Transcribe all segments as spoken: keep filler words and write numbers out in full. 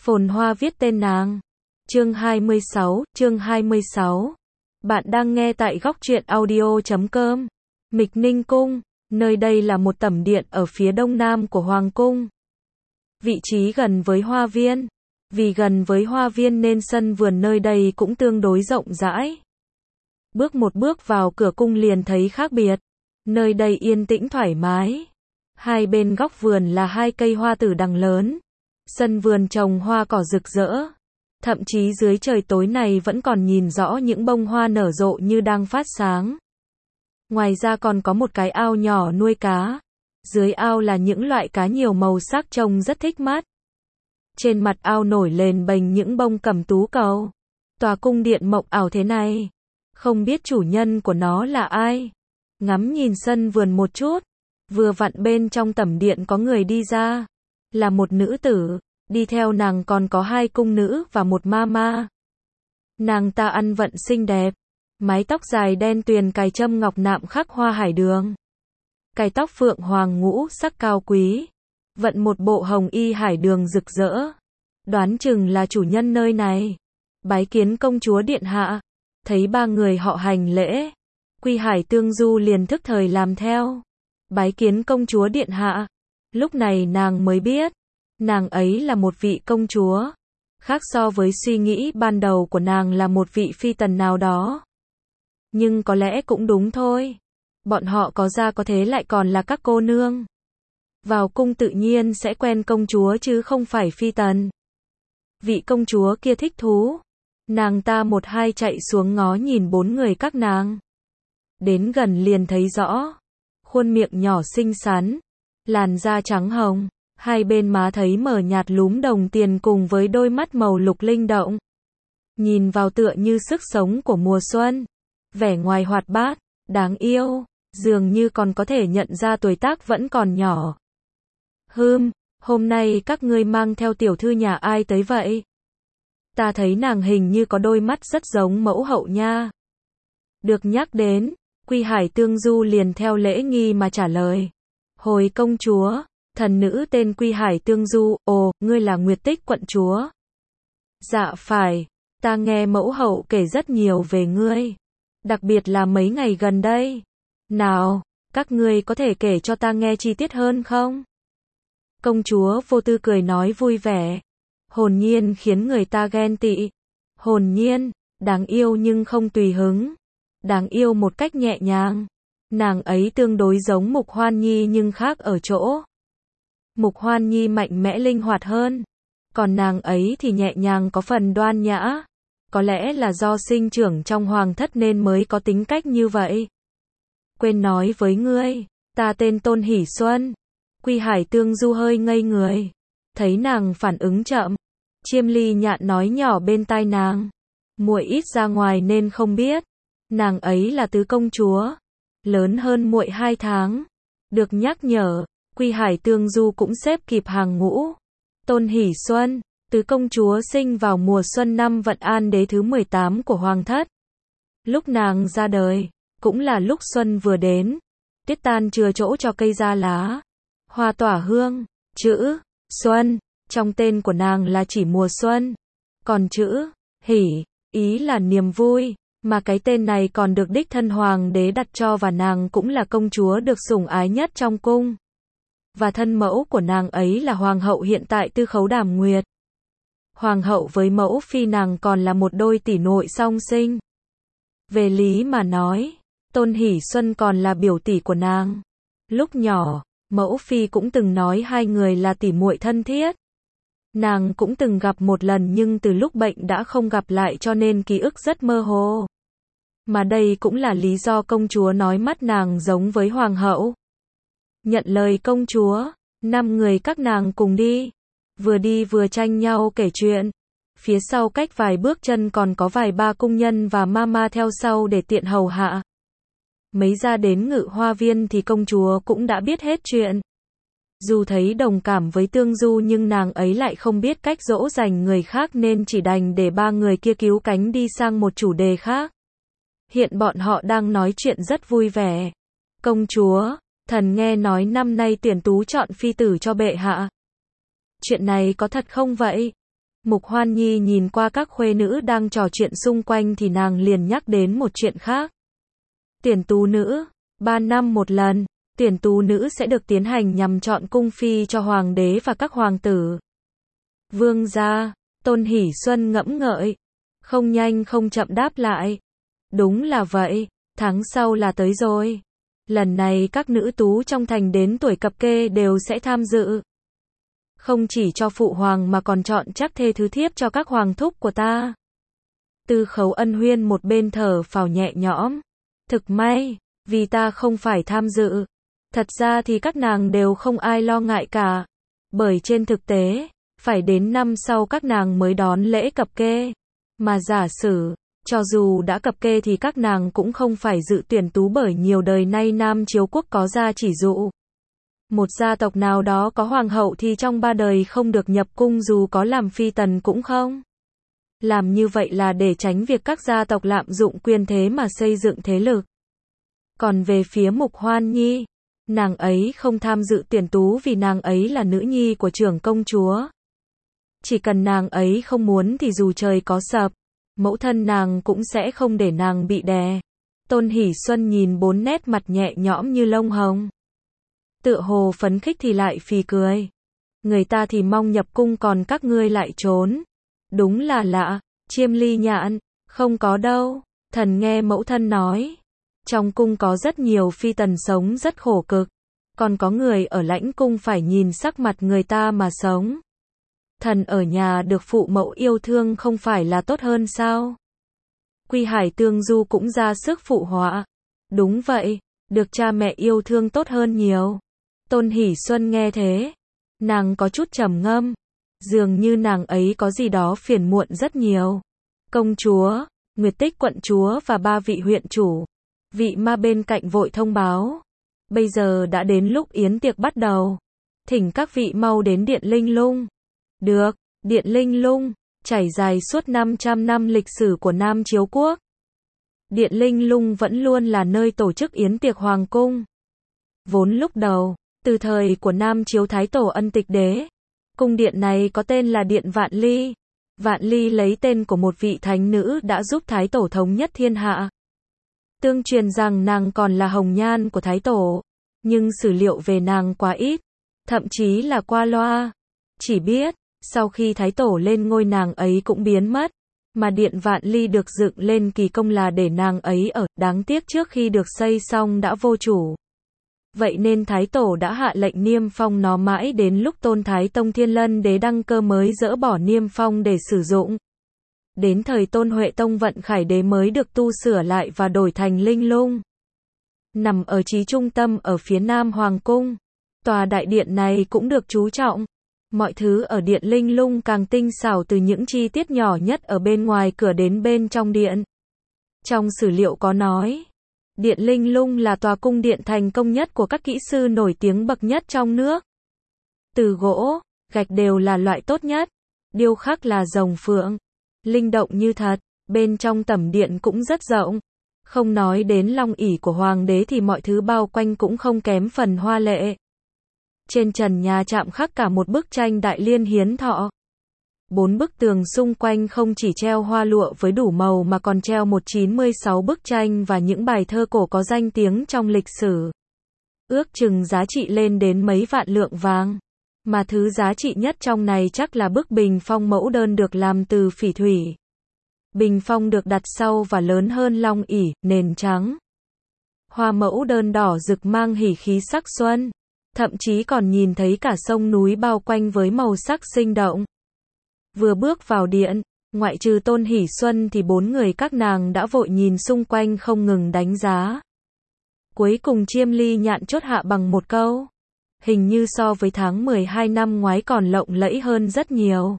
Phồn Hoa viết tên nàng. Chương hai mươi sáu, chương hai mươi sáu. Bạn đang nghe tại góc truyện audio chấm com. Mịch Ninh Cung, nơi đây là một tẩm điện ở phía đông nam của Hoàng Cung. Vị trí gần với hoa viên. Vì gần với hoa viên nên sân vườn nơi đây cũng tương đối rộng rãi. Bước một bước vào cửa cung liền thấy khác biệt. Nơi đây yên tĩnh thoải mái. Hai bên góc vườn là hai cây hoa tử đằng lớn. Sân vườn trồng hoa cỏ rực rỡ. Thậm chí dưới trời tối này vẫn còn nhìn rõ những bông hoa nở rộ như đang phát sáng. Ngoài ra còn có một cái ao nhỏ nuôi cá. Dưới ao là những loại cá nhiều màu sắc trông rất thích mắt. Trên mặt ao nổi lên bềnh những bông cẩm tú cầu. Tòa cung điện mộng ảo thế này. Không biết chủ nhân của nó là ai. Ngắm nhìn sân vườn một chút. Vừa vặn bên trong tẩm điện có người đi ra. Là một nữ tử. Đi theo nàng còn có hai cung nữ và một ma ma. Nàng ta ăn vận xinh đẹp. Mái tóc dài đen tuyền cài châm ngọc nạm khắc hoa hải đường. Cài tóc phượng hoàng ngũ sắc cao quý. Vận một bộ hồng y hải đường rực rỡ. Đoán chừng là chủ nhân nơi này. Bái kiến công chúa điện hạ. Thấy ba người họ hành lễ. Quy Hải Tương Du liền thức thời làm theo. Bái kiến công chúa điện hạ. Lúc này nàng mới biết. Nàng ấy là một vị công chúa. Khác so với suy nghĩ ban đầu của nàng là một vị phi tần nào đó. Nhưng có lẽ cũng đúng thôi. Bọn họ có ra có thế lại còn là các cô nương. Vào cung tự nhiên sẽ quen công chúa chứ không phải phi tần. Vị công chúa kia thích thú. Nàng ta một hai chạy xuống ngó nhìn bốn người các nàng. Đến gần liền thấy rõ. Khuôn miệng nhỏ xinh xắn. Làn da trắng hồng. Hai bên má thấy mờ nhạt lúm đồng tiền cùng với đôi mắt màu lục linh động. Nhìn vào tựa như sức sống của mùa xuân. Vẻ ngoài hoạt bát, đáng yêu, dường như còn có thể nhận ra tuổi tác vẫn còn nhỏ. Hừm, hôm nay các ngươi mang theo tiểu thư nhà ai tới vậy? Ta thấy nàng hình như có đôi mắt rất giống mẫu hậu nha. Được nhắc đến, Quy Hải Tương Du liền theo lễ nghi mà trả lời. Hồi công chúa. Thần nữ tên Quy Hải Tương Du, ồ, ngươi là Nguyệt Tích quận chúa. Dạ phải, ta nghe mẫu hậu kể rất nhiều về ngươi. Đặc biệt là mấy ngày gần đây. Nào, các ngươi có thể kể cho ta nghe chi tiết hơn không? Công chúa Vô Tư cười nói vui vẻ. Hồn nhiên khiến người ta ghen tị. Hồn nhiên, đáng yêu nhưng không tùy hứng. Đáng yêu một cách nhẹ nhàng. Nàng ấy tương đối giống Mục Hoan Nhi nhưng khác ở chỗ. Mục Hoan Nhi mạnh mẽ linh hoạt hơn. Còn nàng ấy thì nhẹ nhàng có phần đoan nhã. Có lẽ là do sinh trưởng trong hoàng thất nên mới có tính cách như vậy. Quên nói với ngươi, ta tên Tôn Hỷ Xuân. Quy Hải Tương Du hơi ngây người. Thấy nàng phản ứng chậm. Chiêm Ly Nhạn nói nhỏ bên tai nàng. Muội ít ra ngoài nên không biết. Nàng ấy là tứ công chúa. Lớn hơn muội hai tháng. Được nhắc nhở. Quy Hải Tương Du cũng xếp kịp hàng ngũ. Tôn Hỷ Xuân, tứ công chúa sinh vào mùa xuân năm Vận An đế thứ mười tám của hoàng thất. Lúc nàng ra đời, cũng là lúc xuân vừa đến. Tiết tan chừa chỗ cho cây ra lá. Hoa tỏa hương, chữ Xuân, trong tên của nàng là chỉ mùa xuân. Còn chữ Hỷ, ý là niềm vui. Mà cái tên này còn được đích thân hoàng đế đặt cho và nàng cũng là công chúa được sủng ái nhất trong cung. Và thân mẫu của nàng ấy là hoàng hậu hiện tại Tư Khấu Đàm Nguyệt. Hoàng hậu với mẫu phi nàng còn là một đôi tỷ muội song sinh. Về lý mà nói, Tôn Hỷ Xuân còn là biểu tỷ của nàng. Lúc nhỏ, mẫu phi cũng từng nói hai người là tỷ muội thân thiết. Nàng cũng từng gặp một lần nhưng từ lúc bệnh đã không gặp lại cho nên ký ức rất mơ hồ. Mà đây cũng là lý do công chúa nói mắt nàng giống với hoàng hậu. Nhận lời công chúa, năm người các nàng cùng đi. Vừa đi vừa tranh nhau kể chuyện. Phía sau cách vài bước chân còn có vài ba cung nhân và mama theo sau để tiện hầu hạ. Mấy ra đến Ngự Hoa Viên thì công chúa cũng đã biết hết chuyện. Dù thấy đồng cảm với Tương Du nhưng nàng ấy lại không biết cách dỗ dành người khác nên chỉ đành để ba người kia cứu cánh đi sang một chủ đề khác. Hiện bọn họ đang nói chuyện rất vui vẻ. Công chúa, thần nghe nói năm nay tuyển tú chọn phi tử cho bệ hạ. Chuyện này có thật không vậy? Mục Hoan Nhi nhìn qua các khuê nữ đang trò chuyện xung quanh thì nàng liền nhắc đến một chuyện khác. Tuyển tú nữ, ba năm một lần, tuyển tú nữ sẽ được tiến hành nhằm chọn cung phi cho hoàng đế và các hoàng tử. Vương gia, Tôn Hỷ Xuân ngẫm ngợi, không nhanh không chậm đáp lại. Đúng là vậy, tháng sau là tới rồi. Lần này các nữ tú trong thành đến tuổi cập kê đều sẽ tham dự. Không chỉ cho phụ hoàng mà còn chọn chắc thê thứ thiếp cho các hoàng thúc của ta. Tư Khấu Ân Huyên một bên thở phào nhẹ nhõm. Thực may, vì ta không phải tham dự. Thật ra thì các nàng đều không ai lo ngại cả. Bởi trên thực tế, phải đến năm sau các nàng mới đón lễ cập kê. Mà giả sử, cho dù đã cập kê thì các nàng cũng không phải dự tuyển tú bởi nhiều đời nay Nam Chiếu Quốc có gia chỉ dụ. Một gia tộc nào đó có hoàng hậu thì trong ba đời không được nhập cung dù có làm phi tần cũng không. Làm như vậy là để tránh việc các gia tộc lạm dụng quyền thế mà xây dựng thế lực. Còn về phía Mục Hoan Nhi, nàng ấy không tham dự tuyển tú vì nàng ấy là nữ nhi của trưởng công chúa. Chỉ cần nàng ấy không muốn thì dù trời có sập, mẫu thân nàng cũng sẽ không để nàng bị đè. Tôn Hỷ Xuân nhìn bốn nét mặt nhẹ nhõm như lông hồng. Tựa hồ phấn khích thì lại phì cười. Người ta thì mong nhập cung còn các ngươi lại trốn. Đúng là lạ, Chiêm Ly Nhạn, không có đâu. Thần nghe mẫu thân nói. Trong cung có rất nhiều phi tần sống rất khổ cực. Còn có người ở lãnh cung phải nhìn sắc mặt người ta mà sống. Thần ở nhà được phụ mẫu yêu thương không phải là tốt hơn sao? Quy Hải Tương Du cũng ra sức phụ họa. Đúng vậy, được cha mẹ yêu thương tốt hơn nhiều. Tôn Hỷ Xuân nghe thế, nàng có chút trầm ngâm, dường như nàng ấy có gì đó phiền muộn rất nhiều. Công chúa, Nguyệt Tích quận chúa và ba vị huyện chủ, vị ma bên cạnh vội thông báo. Bây giờ đã đến lúc yến tiệc bắt đầu. Thỉnh các vị mau đến Điện Linh Lung. Được, Điện Linh Lung, trải dài suốt năm trăm năm lịch sử của Nam Chiếu Quốc. Điện Linh Lung vẫn luôn là nơi tổ chức yến tiệc hoàng cung. Vốn lúc đầu, từ thời của Nam Chiếu Thái Tổ Ân Tịch Đế, cung điện này có tên là Điện Vạn Ly. Vạn Ly lấy tên của một vị thánh nữ đã giúp Thái Tổ thống nhất thiên hạ. Tương truyền rằng nàng còn là hồng nhan của Thái Tổ, nhưng sử liệu về nàng quá ít, thậm chí là qua loa. Chỉ biết, sau khi Thái Tổ lên ngôi nàng ấy cũng biến mất, mà Điện Vạn Ly được dựng lên kỳ công là để nàng ấy ở, đáng tiếc trước khi được xây xong đã vô chủ. Vậy nên Thái Tổ đã hạ lệnh niêm phong nó mãi đến lúc Tôn Thái Tông Thiên Lân Đế đăng cơ mới dỡ bỏ niêm phong để sử dụng. Đến thời Tôn Huệ Tông Vận Khải Đế mới được tu sửa lại và đổi thành Linh Lung. Nằm ở chí trung tâm ở phía nam Hoàng Cung, tòa đại điện này cũng được chú trọng. Mọi thứ ở Điện Linh Lung càng tinh xảo từ những chi tiết nhỏ nhất ở bên ngoài cửa đến bên trong điện. Trong sử liệu có nói, Điện Linh Lung là tòa cung điện thành công nhất của các kỹ sư nổi tiếng bậc nhất trong nước. Từ gỗ, gạch đều là loại tốt nhất, điêu khắc là rồng phượng, linh động như thật, bên trong tẩm điện cũng rất rộng. Không nói đến long ỷ của hoàng đế thì mọi thứ bao quanh cũng không kém phần hoa lệ. Trên trần nhà chạm khắc cả một bức tranh Đại Liên Hiến Thọ. Bốn bức tường xung quanh không chỉ treo hoa lụa với đủ màu mà còn treo một trăm chín mươi sáu bức tranh và những bài thơ cổ có danh tiếng trong lịch sử. Ước chừng giá trị lên đến mấy vạn lượng vàng. Mà thứ giá trị nhất trong này chắc là bức bình phong mẫu đơn được làm từ phỉ thủy. Bình phong được đặt sau và lớn hơn long ỷ, nền trắng. Hoa mẫu đơn đỏ rực mang hỉ khí sắc xuân. Thậm chí còn nhìn thấy cả sông núi bao quanh với màu sắc sinh động. Vừa bước vào điện, ngoại trừ Tôn Hỷ Xuân thì bốn người các nàng đã vội nhìn xung quanh không ngừng đánh giá. Cuối cùng Chiêm Ly Nhạn chốt hạ bằng một câu. Hình như so với tháng mười hai năm ngoái còn lộng lẫy hơn rất nhiều.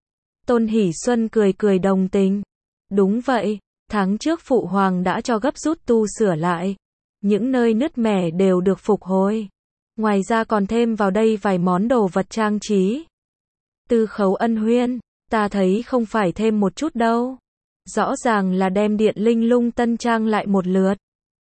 Tôn Hỷ Xuân cười cười đồng tình. Đúng vậy, tháng trước Phụ Hoàng đã cho gấp rút tu sửa lại. Những nơi nứt mẻ đều được phục hồi. Ngoài ra còn thêm vào đây vài món đồ vật trang trí. Tư Khấu Ân Huyên, ta thấy không phải thêm một chút đâu. Rõ ràng là đem Điện Linh Lung tân trang lại một lượt.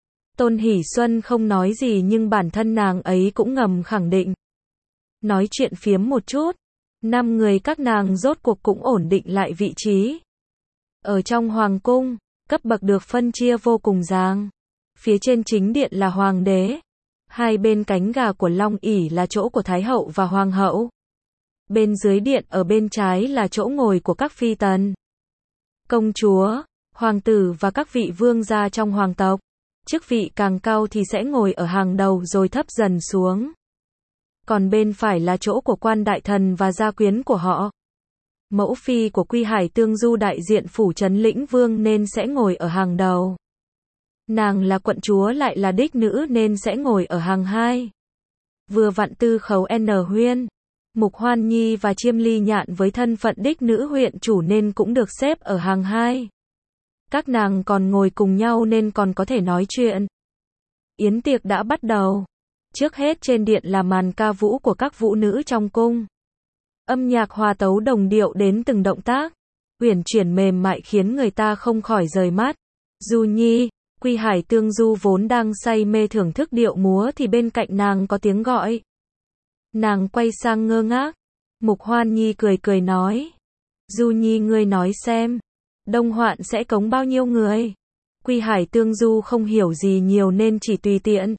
Tôn Hỷ Xuân không nói gì nhưng bản thân nàng ấy cũng ngầm khẳng định. Nói chuyện phiếm một chút, Năm người các nàng rốt cuộc cũng ổn định lại vị trí. Ở trong hoàng cung, cấp bậc được phân chia vô cùng ràng. Phía trên chính điện là hoàng đế. Hai bên cánh gà của long ỷ là chỗ của thái hậu và hoàng hậu. Bên dưới điện ở bên trái là chỗ ngồi của các phi tần, công chúa, hoàng tử và các vị vương gia trong hoàng tộc. Chức vị càng cao thì sẽ ngồi ở hàng đầu rồi thấp dần xuống. Còn bên phải là chỗ của quan đại thần và gia quyến của họ. Mẫu phi của Quy Hải Tương Du đại diện phủ trấn lĩnh vương nên sẽ ngồi ở hàng đầu. Nàng là quận chúa lại là đích nữ nên sẽ ngồi ở hàng hai. Vừa vặn Tư Khấu N Huyên, Mục Hoan Nhi và Chiêm Ly Nhạn với thân phận đích nữ huyện chủ nên cũng được xếp ở hàng hai. Các nàng còn ngồi cùng nhau nên còn có thể nói chuyện. Yến tiệc đã bắt đầu. Trước hết trên điện là màn ca vũ của các vũ nữ trong cung. Âm nhạc hòa tấu đồng điệu đến từng động tác, uyển chuyển mềm mại khiến người ta không khỏi rời mắt. Du Nhi, Quy Hải Tương Du vốn đang say mê thưởng thức điệu múa thì bên cạnh nàng có tiếng gọi. Nàng quay sang ngơ ngác. Mục Hoan Nhi cười cười nói. Du Nhi ngươi nói xem, Đông Hoạn sẽ cống bao nhiêu người? Quy Hải Tương Du không hiểu gì nhiều nên chỉ tùy tiện.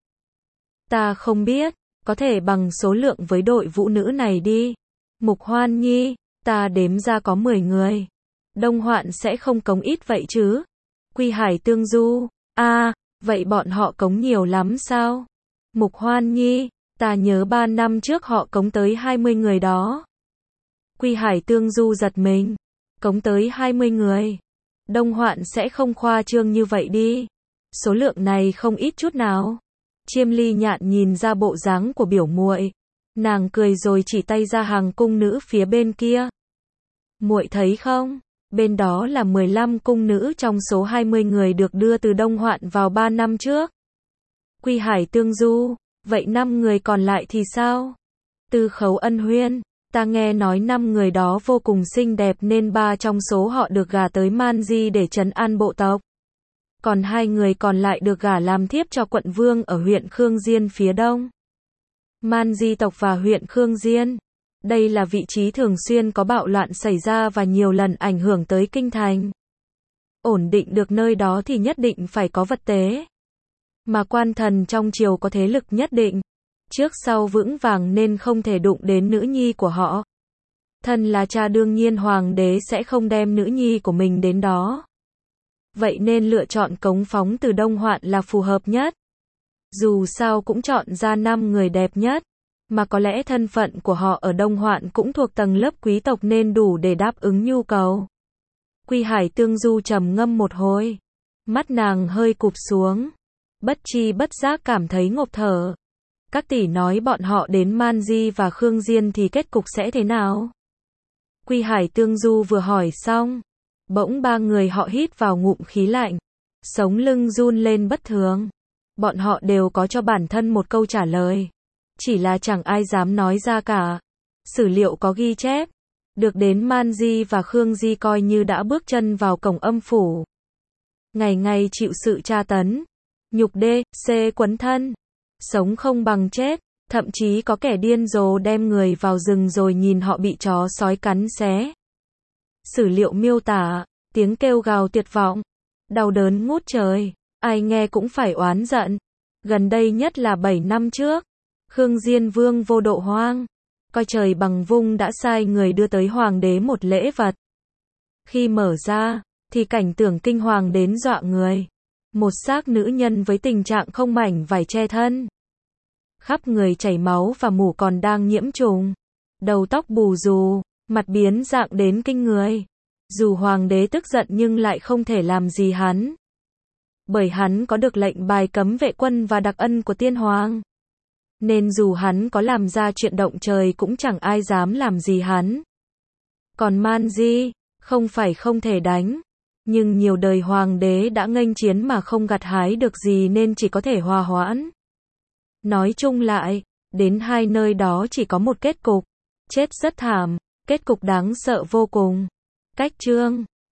Ta không biết, có thể bằng số lượng với đội vũ nữ này đi. Mục Hoan Nhi, ta đếm ra có mười người. Đông Hoạn sẽ không cống ít vậy chứ? Quy Hải Tương Du, a, à, vậy bọn họ cống nhiều lắm sao? Mục Hoan Nhi, ta nhớ ba năm trước họ cống tới hai mươi người đó. Quy Hải Tương Du giật mình, cống tới hai mươi người. Đông Hoạn sẽ không khoa trương như vậy đi. Số lượng này không ít chút nào. Chiêm Ly Nhạn nhìn ra bộ dáng của biểu muội, nàng cười rồi chỉ tay ra hàng cung nữ phía bên kia. Muội thấy không? Bên đó là mười lăm cung nữ trong số hai mươi người được đưa từ Đông Hoạn vào ba năm trước. Quy Hải Tương Du, vậy năm người còn lại thì sao? Tư Khấu Ân Huyên, ta nghe nói năm người đó vô cùng xinh đẹp nên ba trong số họ được gả tới Man Di để trấn an bộ tộc. Còn hai người còn lại được gả làm thiếp cho quận vương ở huyện Khương Diên phía đông. Man Di tộc và huyện Khương Diên. Đây là vị trí thường xuyên có bạo loạn xảy ra và nhiều lần ảnh hưởng tới kinh thành. Ổn định được nơi đó thì nhất định phải có vật tế. Mà quan thần trong triều có thế lực nhất định, trước sau vững vàng nên không thể đụng đến nữ nhi của họ. Thân là cha đương nhiên hoàng đế sẽ không đem nữ nhi của mình đến đó. Vậy nên lựa chọn cống phóng từ Đông Hoạn là phù hợp nhất. Dù sao cũng chọn ra năm người đẹp nhất, mà có lẽ thân phận của họ ở Đông Hoạn cũng thuộc tầng lớp quý tộc nên đủ để đáp ứng nhu cầu. Quy Hải Tương Du trầm ngâm một hồi, mắt nàng hơi cụp xuống, bất chi bất giác cảm thấy ngộp thở. Các tỷ nói bọn họ đến Man Di và Khương Diên thì kết cục sẽ thế nào? Quy Hải Tương Du vừa hỏi xong, bỗng ba người họ hít vào ngụm khí lạnh, sống lưng run lên bất thường. Bọn họ đều có cho bản thân một câu trả lời, chỉ là chẳng ai dám nói ra cả. Sử liệu có ghi chép, được đến Man Di và Khương Di coi như đã bước chân vào cổng âm phủ. Ngày ngày chịu sự tra tấn, nhục đê, xê quấn thân, sống không bằng chết, thậm chí có kẻ điên rồ đem người vào rừng rồi nhìn họ bị chó sói cắn xé. Sử liệu miêu tả, tiếng kêu gào tuyệt vọng, đau đớn ngút trời, ai nghe cũng phải oán giận. Gần đây nhất là bảy năm trước, Khương Diên Vương Vô Độ Hoang, coi trời bằng vung đã sai người đưa tới hoàng đế một lễ vật. Khi mở ra, thì cảnh tượng kinh hoàng đến dọa người. Một xác nữ nhân với tình trạng không mảnh vải che thân, khắp người chảy máu và mủ còn đang nhiễm trùng, đầu tóc bù xù, mặt biến dạng đến kinh người. Dù hoàng đế tức giận nhưng lại không thể làm gì hắn, bởi hắn có được lệnh bài cấm vệ quân và đặc ân của tiên hoàng, nên dù hắn có làm ra chuyện động trời cũng chẳng ai dám làm gì hắn. Còn Man Di, không phải không thể đánh, nhưng nhiều đời hoàng đế đã nghênh chiến mà không gặt hái được gì nên chỉ có thể hòa hoãn. Nói chung lại, đến hai nơi đó chỉ có một kết cục, chết rất thảm, kết cục đáng sợ vô cùng. Cách chương